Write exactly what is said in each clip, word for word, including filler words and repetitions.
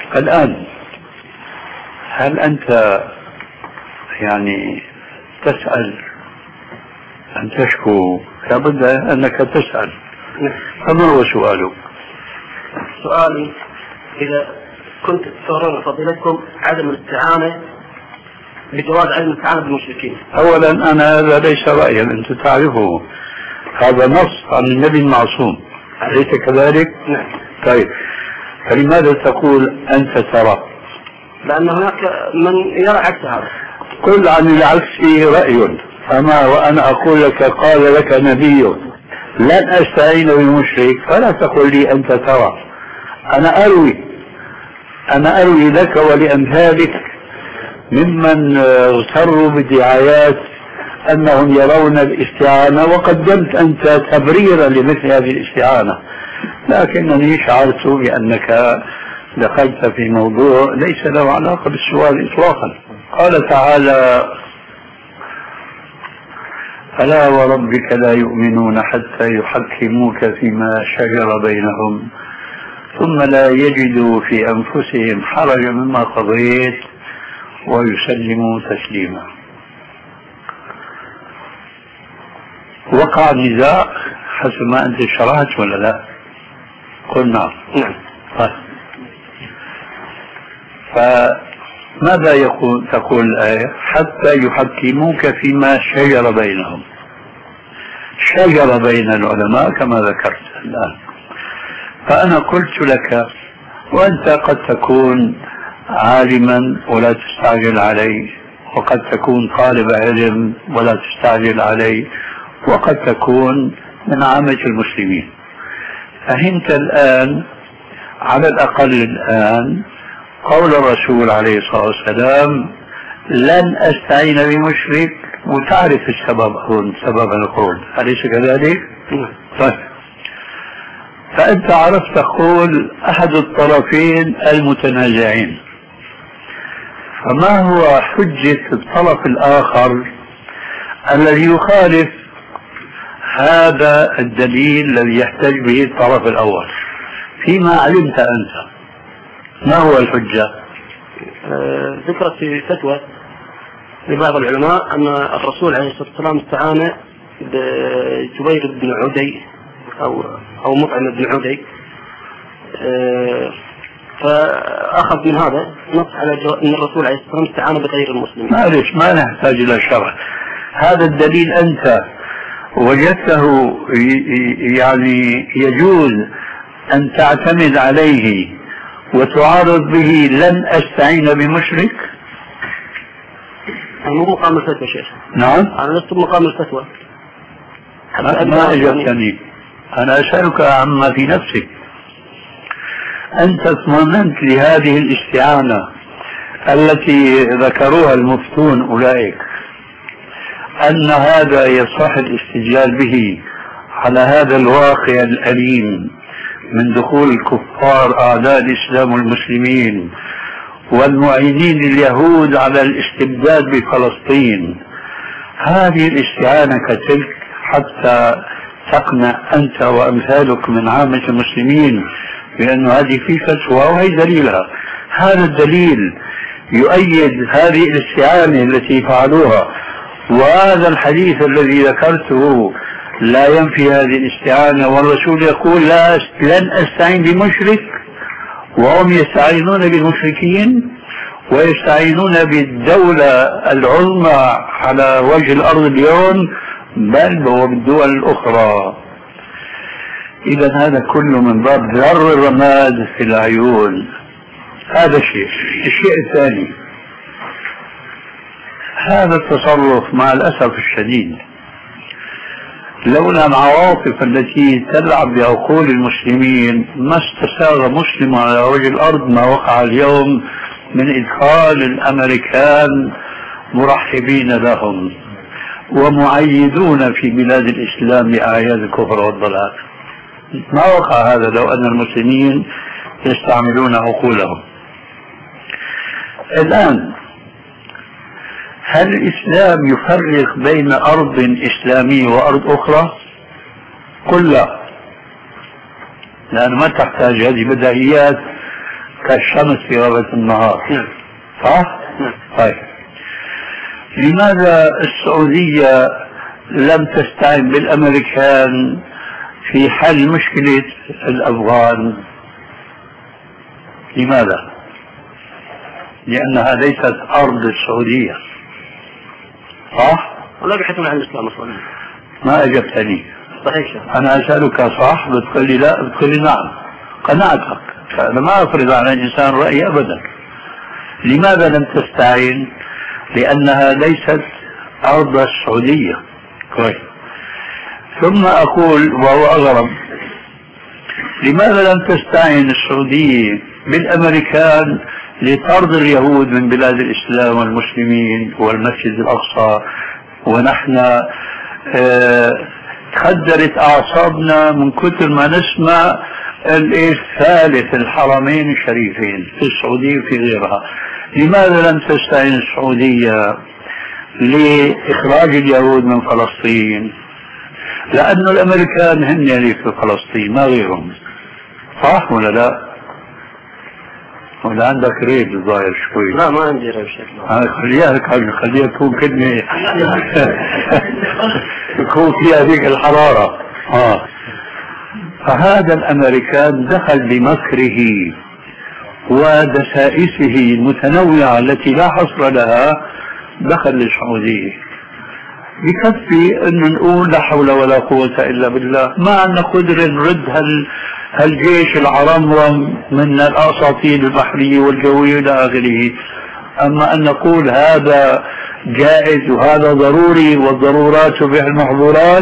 الآن هل أنت يعني تسأل أن تشكو؟ لابد أنك تسأل. فما هو سؤالك؟ سؤالي إذا كنت ترون فضيلتكم عدم الاستعانة بجواز عدم الاستعانة بالمشركين. أولا أنا هذا ليس رأيا، أنت تعرفه، هذا نص عن النبي المعصوم، أليس كذلك؟ نعم. طيب فلماذا تقول أنت ترى؟ لأن هناك من يرى عكس هذا. قل عن العكس رأي، أما وأنا أقول لك قال لك نبي لن أستعين بمشرك، فلا تقل لي أنت ترى. أنا أروي أنا أروي لك ولأمثالك ممن اغتروا بدعايات أنهم يرون الاستعانة، وقدمت أنت تبريرا لمثل هذه الاستعانة، لكنني شعرت بأنك دخلت في موضوع ليس له علاقة بالسؤال إطلاقا. قال تعالى: فلا وربك لا يؤمنون حتى يحكموك فيما شجر بينهم ثم لا يجدوا في أنفسهم حرجا مما قضيت ويسلموا تسليما. وقع النزاع حسب ما أنت شرحت ولا لا؟ قل نعم. نعم. فماذا يقول تقول الآية؟ حتى يحكموك فيما شجر بينهم. شجر بين العلماء كما ذكرت الآن. فأنا قلت لك وأنت قد تكون عالما ولا تستعجل عليه، وقد تكون طالب علم ولا تستعجل عليه، وقد تكون من عامة المسلمين. فهمت الآن على الأقل الآن قول الرسول عليه الصلاة والسلام: لن أستعين بمشرك، وتعرف السبب أظن سبب القول، أليس كذلك؟ طيب فأنت عرفت تقول أحد الطرفين المتنازعين، فما هو حجة الطرف الآخر الذي يخالف هذا الدليل الذي يحتج به الطرف الأول فيما علمت أنت؟ ما هو الحجة؟ أه ذكرت في فتوى لبعض العلماء أن الرسول عليه الصلاة والسلام استعان بجبير بن عدي أو أو مطعم بن عدي، أه فأخذ من هذا نص على أن الرسول عليه الصلاة والسلام استعان بغير المسلمين. معلش ما نحتاج إلى شرح. هذا الدليل أنت وجدته يعني يجوز أن تعتمد عليه وتعارض به لن أستعين بمشرك؟ أنا مو مقام الفتوى شيخ. نعم. أنا لست مقام الفتوى. ما, ما أجبتني. أنا أسألك عما في نفسك. أنت اطمئننت لهذه الاستعانة التي ذكروها المفتون أولئك أن هذا يصح الاستدلال به على هذا الواقع الأليم من دخول الكفار أعداء الإسلام والمسلمين والمعينين اليهود على الاستبداد بفلسطين. هذه الاستعانة كتلك حتى تقنع أنت وأمثالك من عامة المسلمين بأن هذه في فتوى وهي دليلها. هذا الدليل يؤيد هذه الاستعانة التي فعلوها، وهذا الحديث الذي ذكرته لا ينفي هذه الاستعانة، والرسول يقول لا لن أستعين بمشرك وهم يستعينون بالمشركين ويستعينون بالدولة العظمى على وجه الأرض اليوم بل وبالدول الأخرى. إذا هذا كله من باب ذر الرماد في العيون. هذا شيء. الشيء الثاني، هذا التصرف مع الأسف الشديد لولا العواطف التي تلعب بعقول المسلمين ما استساغ مسلم على وجه الأرض ما وقع اليوم من إدخال الأمريكان مرحبين لهم ومعيدون في بلاد الإسلام لأعياد الكفر والضلال. ما وقع هذا لو أن المسلمين يستعملون عقولهم. الآن هل الإسلام يفرق بين أرض إسلامية وأرض أخرى؟ قل لا، لأن ما تحتاج هذه بديهيات كالشمس في غربة النهار. نعم. صح؟ نعم. طيب لماذا السعودية لم تستعن بالأمريكان في حل مشكلة الأفغان؟ لماذا؟ لأنها ليست أرض السعودية. صح؟ ولا بيحثون عن الإسلام أصلا. ما أجبتني. صحيح. أنا أسألك صح بتقول لي لا، بتقول لي نعم. قناعتك. فأنا ما أفرض على الإنسان رأيي أبدا. لماذا لم تستعين؟ لأنها ليست أرض السعودية. كويس. ثم أقول وهو أغرب، لماذا لم تستعين السعودية بالأمريكان لطرد اليهود من بلاد الإسلام والمسلمين والمسجد الأقصى؟ ونحن اه تخدرت أعصابنا من كثر ما نسمع الثالث الحرمين الشريفين في السعودية وفي غيرها. لماذا لم تستعين السعودية لإخراج اليهود من فلسطين؟ لأن الأمريكان هن اللي في فلسطين ما غيرهم. صح ولا لا؟ ولا عندك ريب ظاهر شوي؟ لا ما عندي ريب شكله. خليها خليها تكون كلمة تكون فيها ذيك الحرارة. آه. فهذا الأمريكان دخل بمكره ودسائسه المتنوعة التي لا حصر لها، دخل للسعودية. بكفي أن نقول لا حول ولا قوة إلا بالله، ما عندنا قدرة نرد هال هالجيش العرمرم من الأساطيل البحرية والجوية إلى آخره. أما أن نقول هذا جائز وهذا ضروري والضرورات تبيح المحظورات،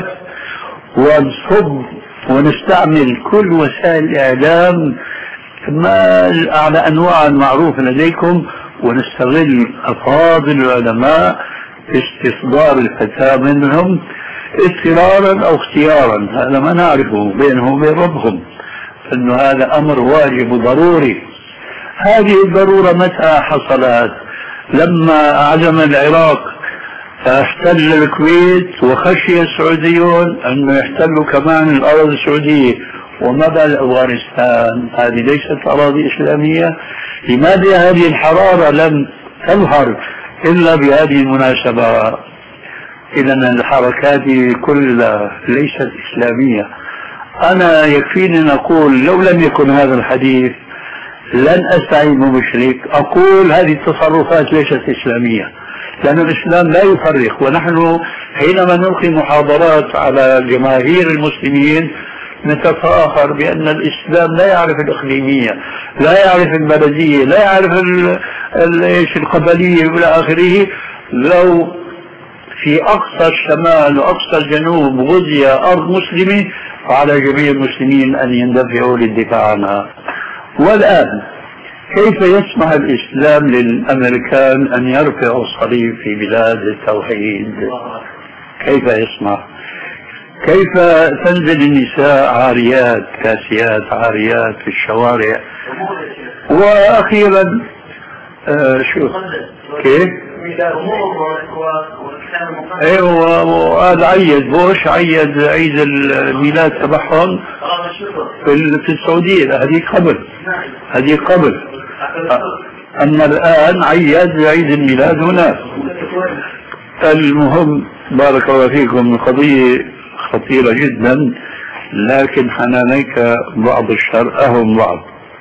ونصب ونستعمل كل وسائل الإعلام ما على أنواع المعروفة لديكم، ونستغل أفاضل العلماء في استصدار الفتاة منهم اضطرارا أو اختيارا، هذا ما نعرفه بينهم وبين ربهم، أنه هذا أمر واجب وضروري. هذه الضرورة متى حصلت؟ لما عزم العراق فاحتل الكويت وخشي السعوديون أنه يحتلوا كمان الأراضي السعودية. وما بال أفغانستان؟ هذه ليست أراضي إسلامية. لماذا هذه الحرارة لم تظهر إلا بهذه المناسبة؟ إذا الحركات كلها ليست إسلامية. أنا يكفيني أن أقول لو لم يكن هذا الحديث لن أستعين بمشرك، أقول هذه التصرفات ليست إسلامية، لأن الإسلام لا يفرق. ونحن حينما نلقي محاضرات على جماهير المسلمين نتفاخر بأن الإسلام لا يعرف الإقليمية، لا يعرف البلدية، لا يعرف القبلية إلى آخره. لو في أقصى الشمال وأقصى الجنوب غزي أرض مسلمة فعلى جميع المسلمين أن يندفعوا للدفاع عنها. والآن كيف يسمح الإسلام للأمريكان أن يرفعوا الصليب في بلاد التوحيد؟ كيف يسمح؟ كيف تنزل النساء عاريات كاسيات عاريات في الشوارع؟ وأخيرا آه شو كيف؟ ايوه وهذا عيد بوش عيد عيد الميلاد تبعهم في السعودية. هذه قبل هذه قبل أما الآن عيد عيد الميلاد هناك. المهم بارك الله فيكم، القضية خطيرة جدا، لكن حنانيك بعض الشر أهم بعض.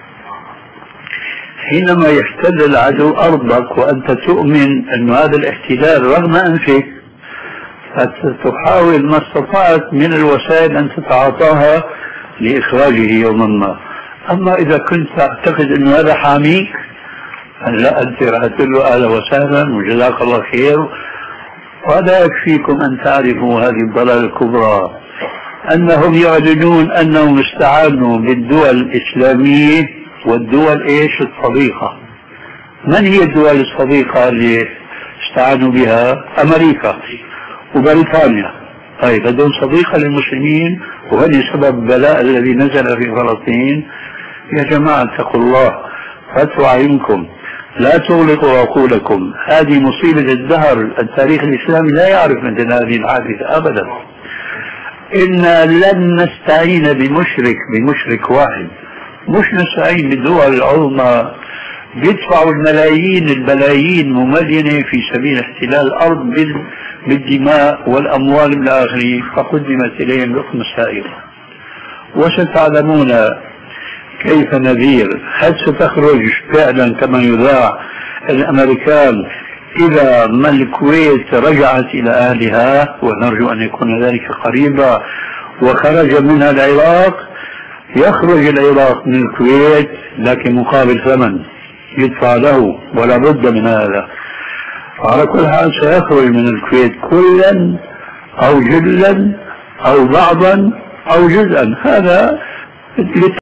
حينما يحتل العدو أرضك وأنت تؤمن أن هذا الاحتلال رغم أنفك، فتحاول ما استطعت من الوسائل أن تتعاطاها لإخراجه يوما ما. أما إذا كنت تعتقد أن هذا حاميك، لا أنت راح تقول له أهلا وسهلا وجزاك الله خير. وهذا يكفيكم أن تعرفوا هذه الضلالة الكبرى، أنهم يعلنون أنهم استعانوا بالدول الإسلامية والدول إيش الصديقة. من هي الدول الصديقة اللي استعانوا بها؟ أمريكا وبريطانيا. طيب هذول صديقة للمسلمين وهذه سبب البلاء الذي نزل في فلسطين. يا جماعة اتقوا الله، فتحوا أعينكم، لا تغلقوا عقولكم. هذه مصيبة الدهر. التاريخ الإسلامي لا يعرف مثل هذه الحادثة أبدا. إن لن نستعين بمشرك بمشرك واحد مش نستعين بالدول العظمى بيدفعوا الملايين البلايين مملينة في سبيل احتلال الأرض بالدماء والأموال إلى آخره، فقدمت إليهم رقم سائغة. وستعلمون كيف نذير، هل ستخرج فعلا كما يذاع الأمريكان إذا ما الكويت رجعت إلى أهلها، ونرجو أن يكون ذلك قريبا، وخرج منها العراق، يخرج العراق من الكويت لكن مقابل ثمن يدفع له، ولا بد من هذا. على كل حال سيخرج من الكويت كلا أو جلا أو بعضا أو جزءا، هذا